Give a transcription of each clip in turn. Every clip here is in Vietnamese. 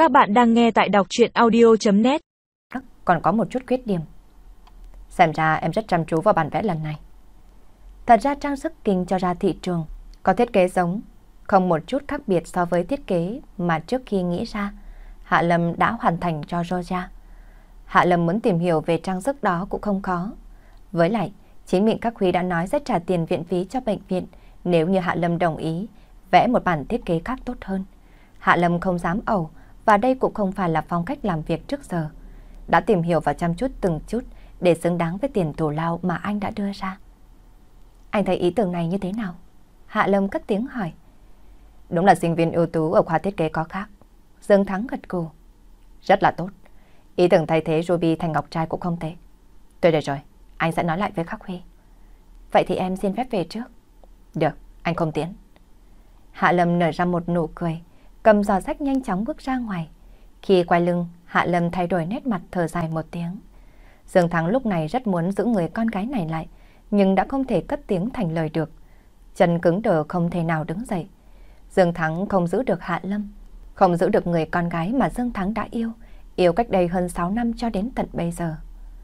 Các bạn đang nghe tại đọc truyện audio.net. Còn có một chút khuyết điểm. Xem ra em rất chăm chú vào bản vẽ lần này. Thật ra trang sức kinh cho ra thị trường có thiết kế giống, không một chút khác biệt so với thiết kế mà trước khi nghĩ ra, Hạ Lâm đã hoàn thành cho Roja. Hạ Lâm muốn tìm hiểu về trang sức đó cũng không khó. Với lại, chính miệng các Huy đã nói sẽ trả tiền viện phí cho bệnh viện nếu như Hạ Lâm đồng ý vẽ một bản thiết kế khác tốt hơn. Hạ Lâm không dám ẩu, và đây cũng không phải là phong cách làm việc trước giờ. Đã tìm hiểu và chăm chút từng chút để xứng đáng với tiền thù lao mà anh đã đưa ra. Anh thấy ý tưởng này như thế nào? Hạ Lâm cất tiếng hỏi. Đúng là sinh viên ưu tú ở khoa thiết kế có khác. Dương Thắng gật gù. Rất là tốt. Ý tưởng thay thế Ruby thành ngọc trai cũng không tệ. Tôi được rồi, anh sẽ nói lại với Khắc Huy. Vậy thì em xin phép về trước. Được, anh không tiến. Hạ Lâm nở ra một nụ cười, cầm giỏ sách nhanh chóng bước ra ngoài. Khi quay lưng, Hạ Lâm thay đổi nét mặt thở dài một tiếng. Dương Thắng lúc này rất muốn giữ người con gái này lại, nhưng đã không thể cất tiếng thành lời được. Chân cứng đờ không thể nào đứng dậy. Dương Thắng không giữ được Hạ Lâm, không giữ được người con gái mà Dương Thắng đã yêu cách đây hơn 6 năm cho đến tận bây giờ.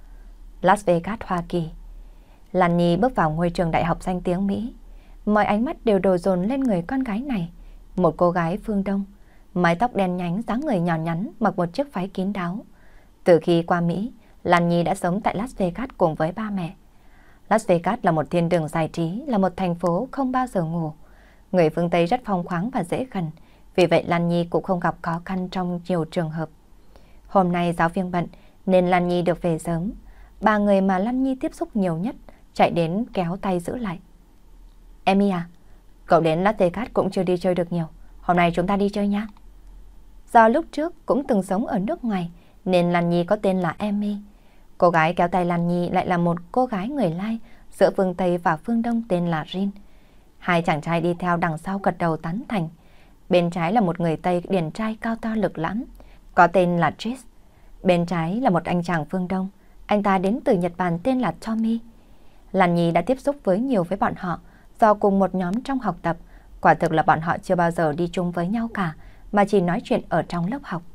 Las Vegas, Hoa Kỳ. Lan Nhi bước vào ngôi trường đại học danh tiếng Mỹ. Mọi ánh mắt đều đổ dồn lên người con gái này, một cô gái phương Đông, mái tóc đen nhánh, dáng người nhỏ nhắn, mặc một chiếc váy kín đáo. Từ khi qua Mỹ, Lan Nhi đã sống tại Las Vegas cùng với ba mẹ. Las Vegas là một thiên đường giải trí, là một thành phố không bao giờ ngủ. Người phương Tây rất phóng khoáng và dễ gần, vì vậy Lan Nhi cũng không gặp khó khăn trong nhiều trường hợp. Hôm nay giáo viên bận nên Lan Nhi được về sớm. Ba người mà Lan Nhi tiếp xúc nhiều nhất chạy đến kéo tay giữ lại. Emmy à, cậu đến Las Vegas cũng chưa đi chơi được nhiều. Hôm nay chúng ta đi chơi nhé. Do lúc trước cũng từng sống ở nước ngoài nên Lan Nhi có tên là Emmy. Cô gái kéo tay Lan Nhi lại là một cô gái người Lai giữa phương Tây và phương Đông tên là Rin. Hai chàng trai đi theo đằng sau gật đầu tán thành. Bên trái là một người Tây điển trai cao to lực lắm, có tên là Tris. Bên trái là một anh chàng phương Đông, anh ta đến từ Nhật Bản tên là Tommy. Lan Nhi đã tiếp xúc với bọn họ do cùng một nhóm trong học tập. Quả thực là bọn họ chưa bao giờ đi chung với nhau cả, mà chỉ nói chuyện ở trong lớp học.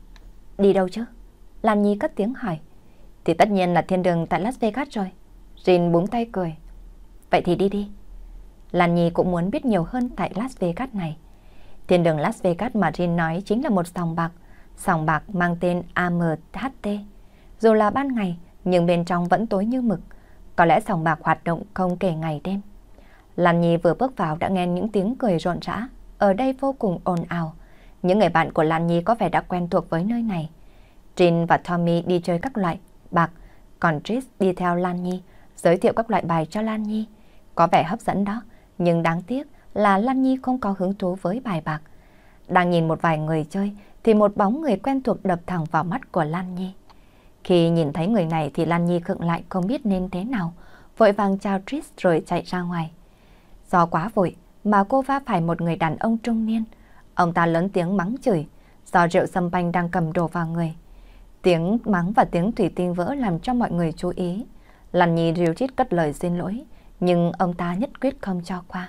Đi đâu chứ? Lan Nhi cất tiếng hỏi. Thì tất nhiên là thiên đường tại Las Vegas rồi. Rin búng tay cười. Vậy thì đi đi. Lan Nhi cũng muốn biết nhiều hơn tại Las Vegas này. Thiên đường Las Vegas mà Rin nói chính là một sòng bạc mang tên AMHT. Dù là ban ngày, nhưng bên trong vẫn tối như mực. Có lẽ sòng bạc hoạt động không kể ngày đêm. Lan Nhi vừa bước vào đã nghe những tiếng cười rộn rã. Ở đây vô cùng ồn ào. Những người bạn của Lan Nhi có vẻ đã quen thuộc với nơi này. Rin và Tommy đi chơi các loại bạc, còn Tris đi theo Lan Nhi, giới thiệu các loại bài cho Lan Nhi. Có vẻ hấp dẫn đó, nhưng đáng tiếc là Lan Nhi không có hứng thú với bài bạc. Đang nhìn một vài người chơi, thì một bóng người quen thuộc đập thẳng vào mắt của Lan Nhi. Khi nhìn thấy người này thì Lan Nhi khựng lại không biết nên thế nào, vội vàng chào Tris rồi chạy ra ngoài. Do quá vội mà cô va phải một người đàn ông trung niên. Ông ta lớn tiếng mắng chửi, do rượu sâm banh đang cầm đổ vào người. Tiếng mắng và tiếng thủy tinh vỡ làm cho mọi người chú ý. Lan Nhi ríu rít cất lời xin lỗi, nhưng ông ta nhất quyết không cho qua.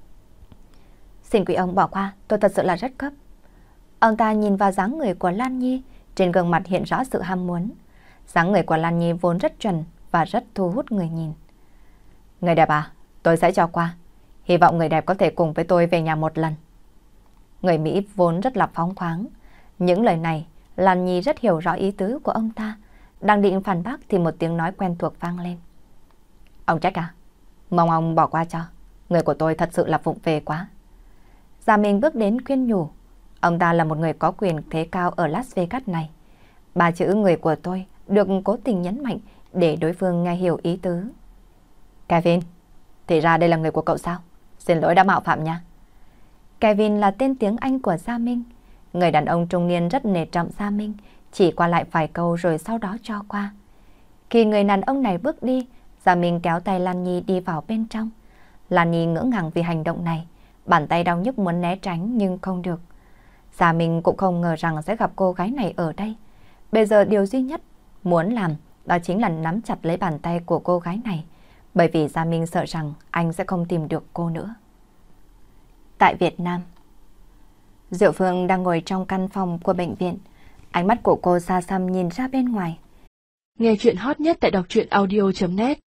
Xin quý ông bỏ qua, tôi thật sự là rất cấp. Ông ta nhìn vào dáng người của Lan Nhi, trên gương mặt hiện rõ sự ham muốn. Dáng người của Lan Nhi vốn rất chuẩn và rất thu hút người nhìn. Người đẹp à, tôi sẽ cho qua. Hy vọng người đẹp có thể cùng với tôi về nhà một lần. Người Mỹ vốn rất là phóng khoáng. Những lời này, Lan Nhi rất hiểu rõ ý tứ của ông ta. Đang định phản bác thì một tiếng nói quen thuộc vang lên. Ông Jack à, mong ông bỏ qua cho. Người của tôi thật sự là vụng về quá. Gia Minh bước đến khuyên nhủ. Ông ta là một người có quyền thế cao ở Las Vegas này. Ba chữ người của tôi được cố tình nhấn mạnh để đối phương nghe hiểu ý tứ. Kevin, thì ra đây là người của cậu sao? Xin lỗi đã mạo phạm nha. Kevin là tên tiếng Anh của Gia Minh. Người đàn ông trung niên rất nể trọng Gia Minh, chỉ qua lại vài câu rồi sau đó cho qua. Khi người đàn ông này bước đi, Gia Minh kéo tay Lan Nhi đi vào bên trong. Lan Nhi ngỡ ngàng vì hành động này, bàn tay đau nhức muốn né tránh nhưng không được. Gia Minh cũng không ngờ rằng sẽ gặp cô gái này ở đây. Bây giờ điều duy nhất muốn làm đó chính là nắm chặt lấy bàn tay của cô gái này, bởi vì Gia Minh sợ rằng anh sẽ không tìm được cô nữa. Tại Việt Nam, Diệu Phương đang ngồi trong căn phòng của bệnh viện. Ánh mắt của cô xa xăm nhìn ra bên ngoài. Nghe chuyện hot nhất tại đọc truyện audio.net